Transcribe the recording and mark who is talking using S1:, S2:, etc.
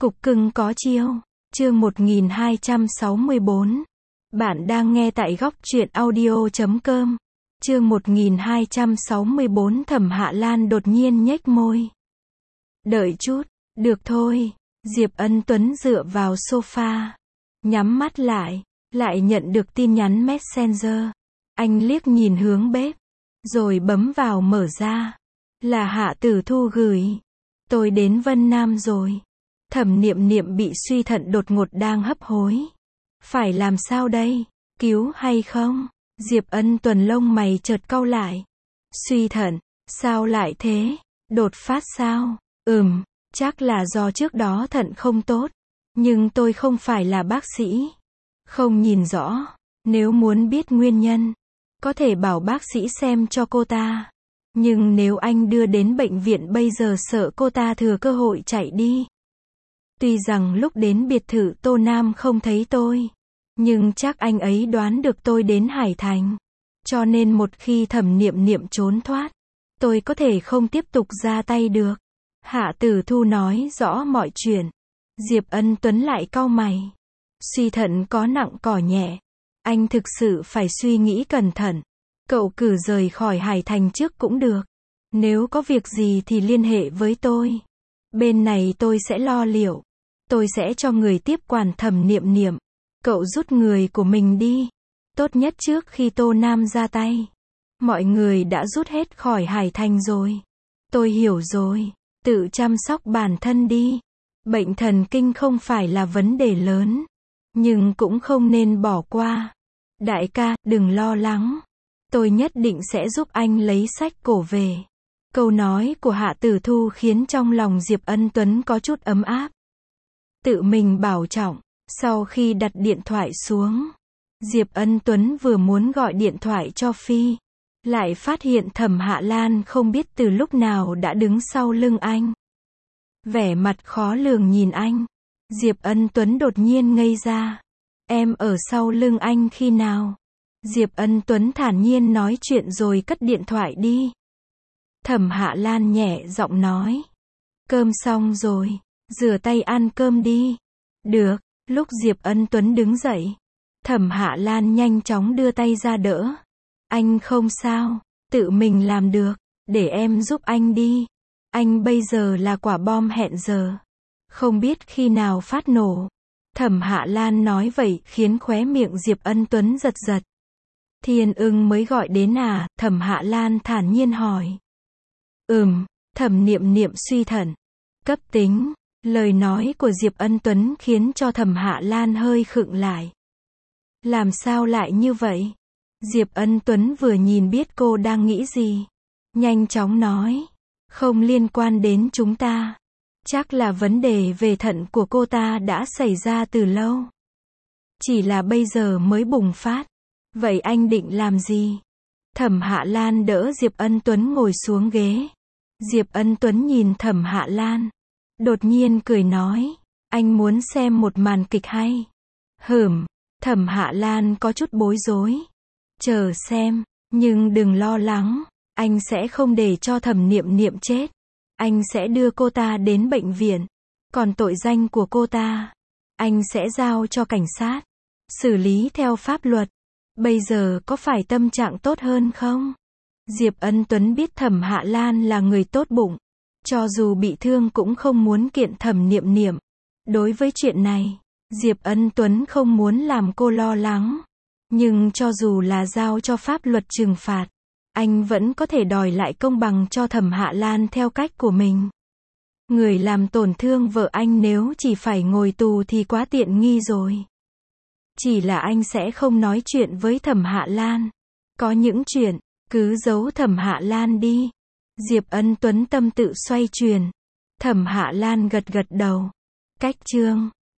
S1: Cục cưng có chiêu. Chương 1264. Bạn đang nghe tại góc truyện audio.com. Chương 1264. Thẩm Hạ Lan đột nhiên nhếch môi. Đợi chút, được thôi. Diệp Ân Tuấn dựa vào sofa, nhắm mắt lại nhận được tin nhắn Messenger. Anh liếc nhìn hướng bếp, rồi bấm vào mở ra. Là Hạ Tử Thu gửi. Tôi đến Vân Nam rồi. Thẩm Niệm Niệm bị suy thận đột ngột đang hấp hối. Phải làm sao đây? Cứu hay không? Diệp Ân Tuấn lông mày chợt cau lại. Suy thận? Sao lại thế? Đột phát sao? Chắc là do trước đó thận không tốt. Nhưng tôi không phải là bác sĩ. Không nhìn rõ. Nếu muốn biết nguyên nhân, có thể bảo bác sĩ xem cho cô ta. Nhưng nếu anh đưa đến bệnh viện bây giờ sợ cô ta thừa cơ hội chạy đi. Tuy rằng lúc đến biệt thự Tô Nam không thấy tôi, nhưng chắc anh ấy đoán được tôi đến Hải Thành. Cho nên một khi Thẩm Niệm Niệm trốn thoát, tôi có thể không tiếp tục ra tay được. Hạ Tử Thu nói rõ mọi chuyện. Diệp Ân Tuấn lại cau mày. Suy thận có nặng có nhẹ. Anh thực sự phải suy nghĩ cẩn thận. Cậu cử rời khỏi Hải Thành trước cũng được. Nếu có việc gì thì liên hệ với tôi. Bên này tôi sẽ lo liệu. Tôi sẽ cho người tiếp quản Thẩm Niệm Niệm. Cậu rút người của mình đi. Tốt nhất trước khi Tô Nam ra tay. Mọi người đã rút hết khỏi Hải Thành rồi. Tôi hiểu rồi. Tự chăm sóc bản thân đi. Bệnh thần kinh không phải là vấn đề lớn. Nhưng cũng không nên bỏ qua. Đại ca, đừng lo lắng. Tôi nhất định sẽ giúp anh lấy sách cổ về. Câu nói của Hạ Tử Thu khiến trong lòng Diệp Ân Tuấn có chút ấm áp. Tự mình bảo trọng. Sau khi đặt điện thoại xuống, Diệp Ân Tuấn vừa muốn gọi điện thoại cho Phi, lại phát hiện Thẩm Hạ Lan không biết từ lúc nào đã đứng sau lưng anh. Vẻ mặt khó lường nhìn anh. Diệp Ân Tuấn đột nhiên ngây ra. Em ở sau lưng anh khi nào? Diệp Ân Tuấn thản nhiên nói chuyện rồi cất điện thoại đi. Thẩm Hạ Lan nhẹ giọng nói. Cơm xong rồi, rửa tay ăn cơm đi. Được. Lúc Diệp Ân Tuấn đứng dậy, Thẩm Hạ Lan nhanh chóng đưa tay ra đỡ. Anh không sao, tự mình làm được, để em giúp anh đi. Anh bây giờ là quả bom hẹn giờ, không biết khi nào phát nổ. Thẩm Hạ Lan nói vậy khiến khóe miệng Diệp Ân Tuấn giật giật. Thiên Ưng mới gọi đến à? Thẩm Hạ Lan thản nhiên hỏi. Thẩm Niệm Niệm suy thận cấp tính. Lời nói của Diệp Ân Tuấn khiến cho Thẩm Hạ Lan hơi khựng lại. Làm sao lại như vậy? Diệp Ân Tuấn vừa nhìn biết cô đang nghĩ gì. Nhanh chóng nói. Không liên quan đến chúng ta. Chắc là vấn đề về thận của cô ta đã xảy ra từ lâu. Chỉ là bây giờ mới bùng phát. Vậy anh định làm gì? Thẩm Hạ Lan đỡ Diệp Ân Tuấn ngồi xuống ghế. Diệp Ân Tuấn nhìn Thẩm Hạ Lan. Đột nhiên cười nói. Anh muốn xem một màn kịch hay. Thẩm Hạ Lan có chút bối rối. Chờ xem. Nhưng đừng lo lắng. Anh sẽ không để cho Thẩm Niệm Niệm chết. Anh sẽ đưa cô ta đến bệnh viện. Còn tội danh của cô ta, anh sẽ giao cho cảnh sát. Xử lý theo pháp luật. Bây giờ có phải tâm trạng tốt hơn không? Diệp Ân Tuấn biết Thẩm Hạ Lan là người tốt bụng. Cho dù bị thương cũng không muốn kiện Thẩm Niệm Niệm. Đối với chuyện này, Diệp Ân Tuấn không muốn làm cô lo lắng. Nhưng cho dù là giao cho pháp luật trừng phạt, anh vẫn có thể đòi lại công bằng cho Thẩm Hạ Lan theo cách của mình. Người làm tổn thương vợ anh nếu chỉ phải ngồi tù thì quá tiện nghi rồi. Chỉ là anh sẽ không nói chuyện với Thẩm Hạ Lan. Có những chuyện, cứ giấu Thẩm Hạ Lan đi. Diệp Ân Tuấn tâm tự xoay chuyển. Thẩm Hạ Lan gật gật đầu. Cách chương